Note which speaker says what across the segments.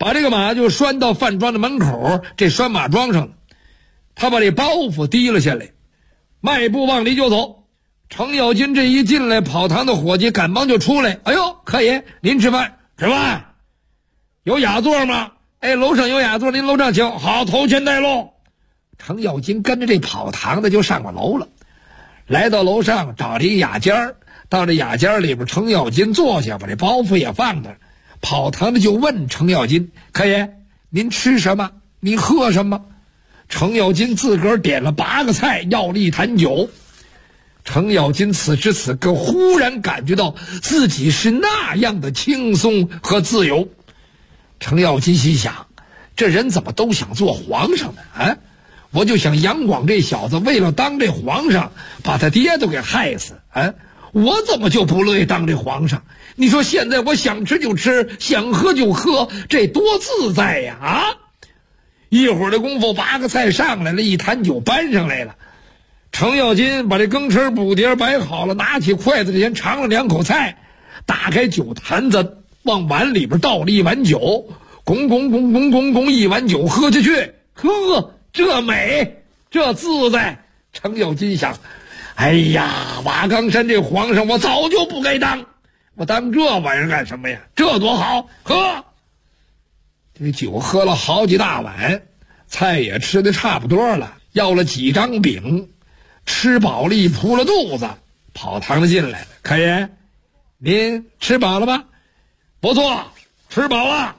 Speaker 1: 把这个马就拴到饭庄的门口，这拴马桩上了。他把这包袱提了下来，迈步往里就走。程咬金这一进来，跑堂的伙计赶忙就出来：“哎呦，客爷，您吃饭？吃饭？有雅座吗？哎，楼上有雅座，您楼上请。好，头前带路。”程咬金跟着这跑堂的就上了楼了。来到楼上，找了一雅间，到这雅间里边，程咬金坐下，把这包袱也放那儿。跑堂的就问程咬金：“客爷，您吃什么？您喝什么？”程咬金自个儿点了8个菜，要了一坛酒。程咬金此时此刻忽然感觉到自己是那样的轻松和自由。程咬金心想，这人怎么都想做皇上呢？啊，我就想杨广这小子为了当这皇上，把他爹都给害死啊！我怎么就不乐意当这皇上？你说现在我想吃就吃，想喝就喝，这多自在呀！啊！一会儿的功夫，8个菜上来了，一坛酒搬上来了。程咬金把这羹匙补碟摆好了，拿起筷子先尝了2口菜，打开酒坛子，往碗里边倒了一碗酒，拱拱拱拱拱拱，一碗酒喝下去，呵，这美，这自在。程咬金想，哎呀，瓦岗山这皇上我早就不该当，我当这玩意儿干什么呀？这多好，喝。这酒喝了好几大碗，菜也吃得差不多了，要了几张饼，吃饱了一扑了肚子。跑堂的进来了：“客爷，您吃饱了吗？”“不错，吃饱了。”“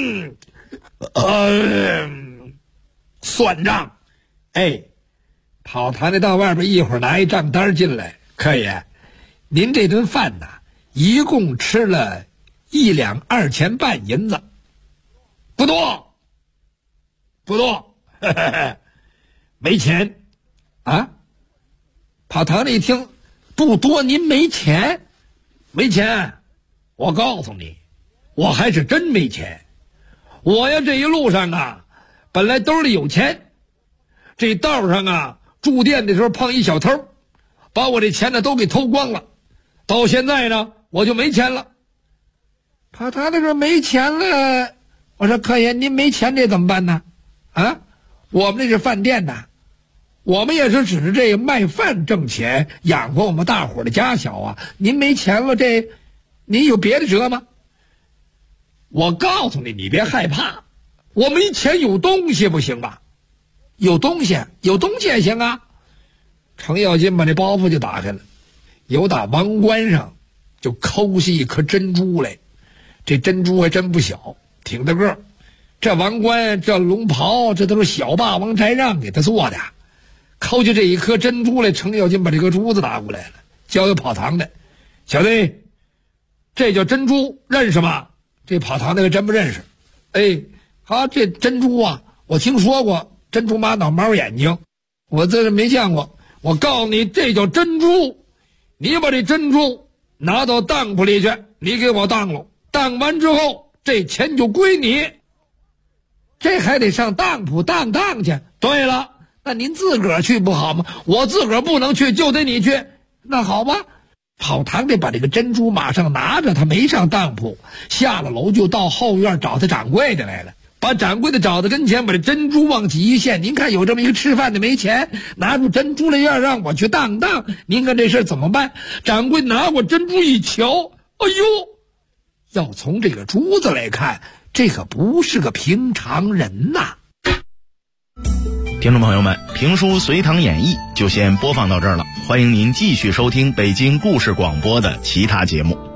Speaker 1: 算账。”“哎。”跑堂的到外边一会儿拿一账单进来：“客爷，您这顿饭呢，一共吃了1两2钱半银子。”“不多，不多，呵呵呵，没钱。”“啊？”跑堂的一听，“不多，您没钱？”“没钱，我告诉你，我还是真没钱。我呀这一路上啊，本来兜里有钱，这道上啊住店的时候碰一小偷，把我这钱呢都给偷光了。到现在呢，我就没钱了。”跑堂的说：“没钱了。”我说：“客爷，您没钱这怎么办呢？啊，我们这是饭店的，我们也是指着这个卖饭挣钱，养活我们大伙的家小啊。您没钱了，这您有别的辙吗？”“我告诉你，你别害怕，我没钱有东西不行吧？”“有东西，有东西也行啊。”程咬金把这包袱就打开了，由打王冠上就抠下一颗珍珠来，这珍珠还真不小，挺大个儿。这王冠这龙袍这都是小霸王翟让给他做的。抠下这一颗珍珠来，程咬金把这颗珠子拿过来了，交给跑堂的：“小弟，这叫珍珠，认识吗？”这跑堂那个真不认识。“哎，好，这珍珠啊，我听说过，珍珠玛瑙猫眼睛，我这是没见过。我告诉你，这叫珍珠，你把这珍珠拿到当铺里去，你给我当了，当完之后这钱就归你。”“这还得上当铺当去？”“对了，那您自个儿去不好吗？”“我自个儿不能去，就得你去。”“那好吧。”跑堂得把这个珍珠马上拿着，他没上当铺，下了楼就到后院找他掌柜的来了。把掌柜的找到跟前，把这珍珠往起一献：“您看有这么一个吃饭的没钱，拿出珍珠来要让我去当，您看这事怎么办？”掌柜拿过珍珠一瞧，哎呦，要从这个珠子来看，这可不是个平常人呐。
Speaker 2: 听众朋友们，评书《隋唐演义》就先播放到这儿了，欢迎您继续收听北京故事广播的其他节目。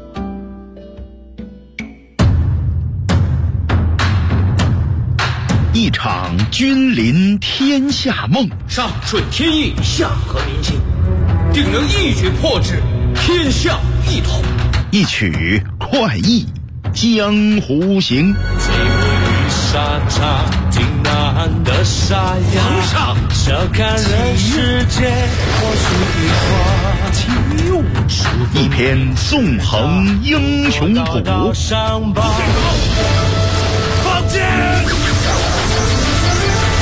Speaker 2: 一场君临天下梦，
Speaker 3: 上顺天意，下合民心，定能一举破之，天下一统。
Speaker 2: 一曲快意江湖行。
Speaker 4: 沙场挺难的沙呀，
Speaker 3: 上
Speaker 4: 这感人世界或许一花，
Speaker 2: 一篇纵横英雄谱，
Speaker 4: 上报放箭，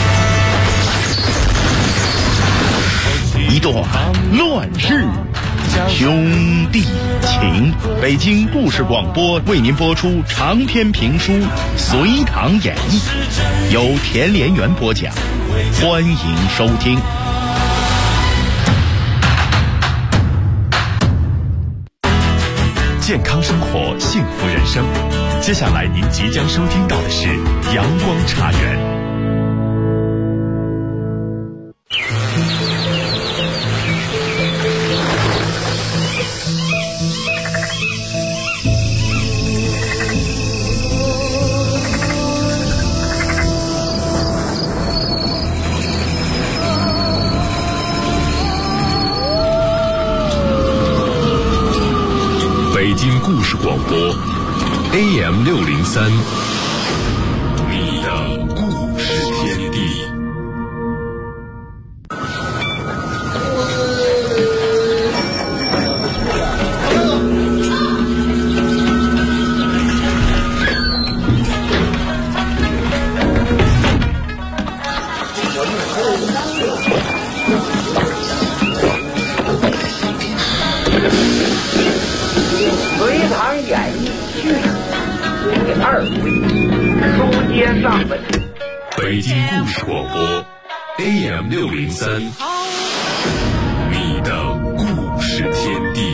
Speaker 2: 一段乱世兄弟情。北京故事广播为您播出长篇评书《隋唐演义》，由田连元播讲，欢迎收听。
Speaker 5: 健康生活，幸福人生。接下来您即将收听到的是阳光茶园。北京故事广播 AM603， 你的故事天地。
Speaker 3: 上本
Speaker 5: 北京故事广播 AM603， 你的故事天地。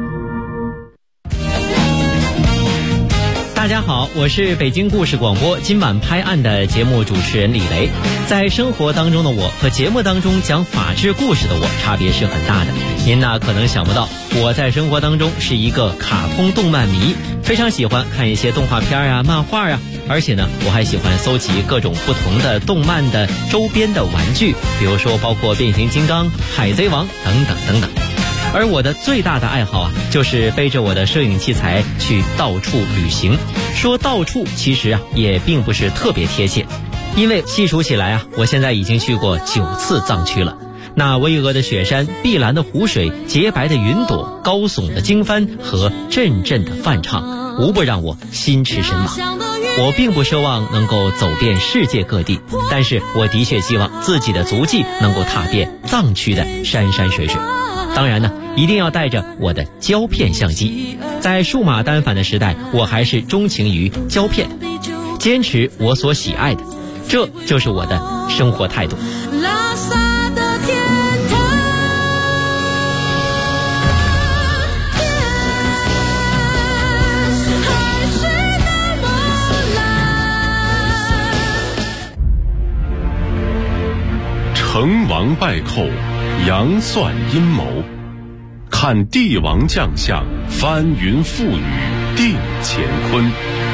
Speaker 6: 大家好，我是北京故事广播今晚拍案的节目主持人李雷。在生活当中的我和节目当中讲法治故事的我差别是很大的。您呢可能想不到，我在生活当中是一个卡通动漫迷，非常喜欢看一些动画片啊、漫画啊，而且呢我还喜欢搜集各种不同的动漫的周边的玩具，比如说包括变形金刚、海贼王等等等等。而我的最大的爱好啊，就是背着我的摄影器材去到处旅行。说到处其实啊也并不是特别贴切，因为细数起来啊，我现在已经去过9次藏区了。那巍峨的雪山、碧蓝的湖水、洁白的云朵、高耸的经幡和阵阵的梵唱，无不让我心驰神往。我并不奢望能够走遍世界各地，但是我的确希望自己的足迹能够踏遍藏区的山山水水。当然呢，一定要带着我的胶片相机。在数码单反的时代，我还是钟情于胶片，坚持我所喜爱的，这就是我的生活态度。拉萨的天堂，海水那么蓝。
Speaker 5: 成王败寇，杨算阴谋，看帝王将相，翻云覆雨定乾坤。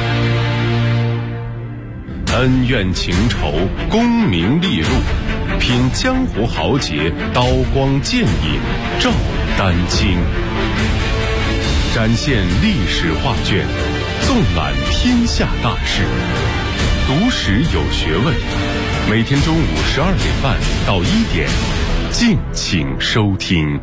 Speaker 5: 恩怨情仇，功名利禄，品江湖豪杰，刀光剑影照丹青。展现历史画卷，纵览天下大事，读史有学问。每天中午12点半到1点，敬请收听。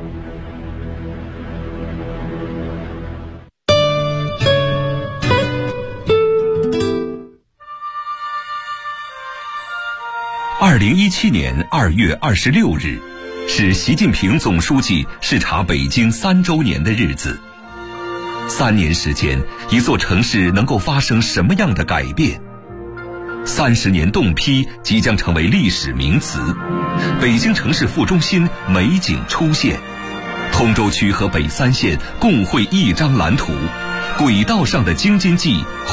Speaker 7: 2017年2月26日，是习近平总书记视察北京3周年的日子。3年时间，一座城市能够发生什么样的改变？30年冻批即将成为历史名词，北京城市副中心美景出现，通州区和北3县共绘一张蓝图，轨道上的京津冀